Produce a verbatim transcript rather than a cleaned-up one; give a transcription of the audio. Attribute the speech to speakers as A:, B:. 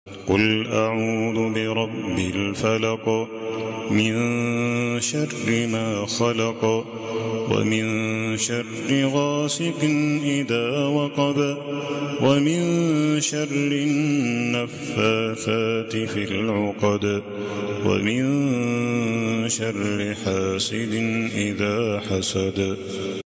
A: قل أعوذ برب الفلق من شر ما خلق ومن شر غاسق إذا وقب ومن شر النفاثات في العقد ومن شر حاسد إذا حسد.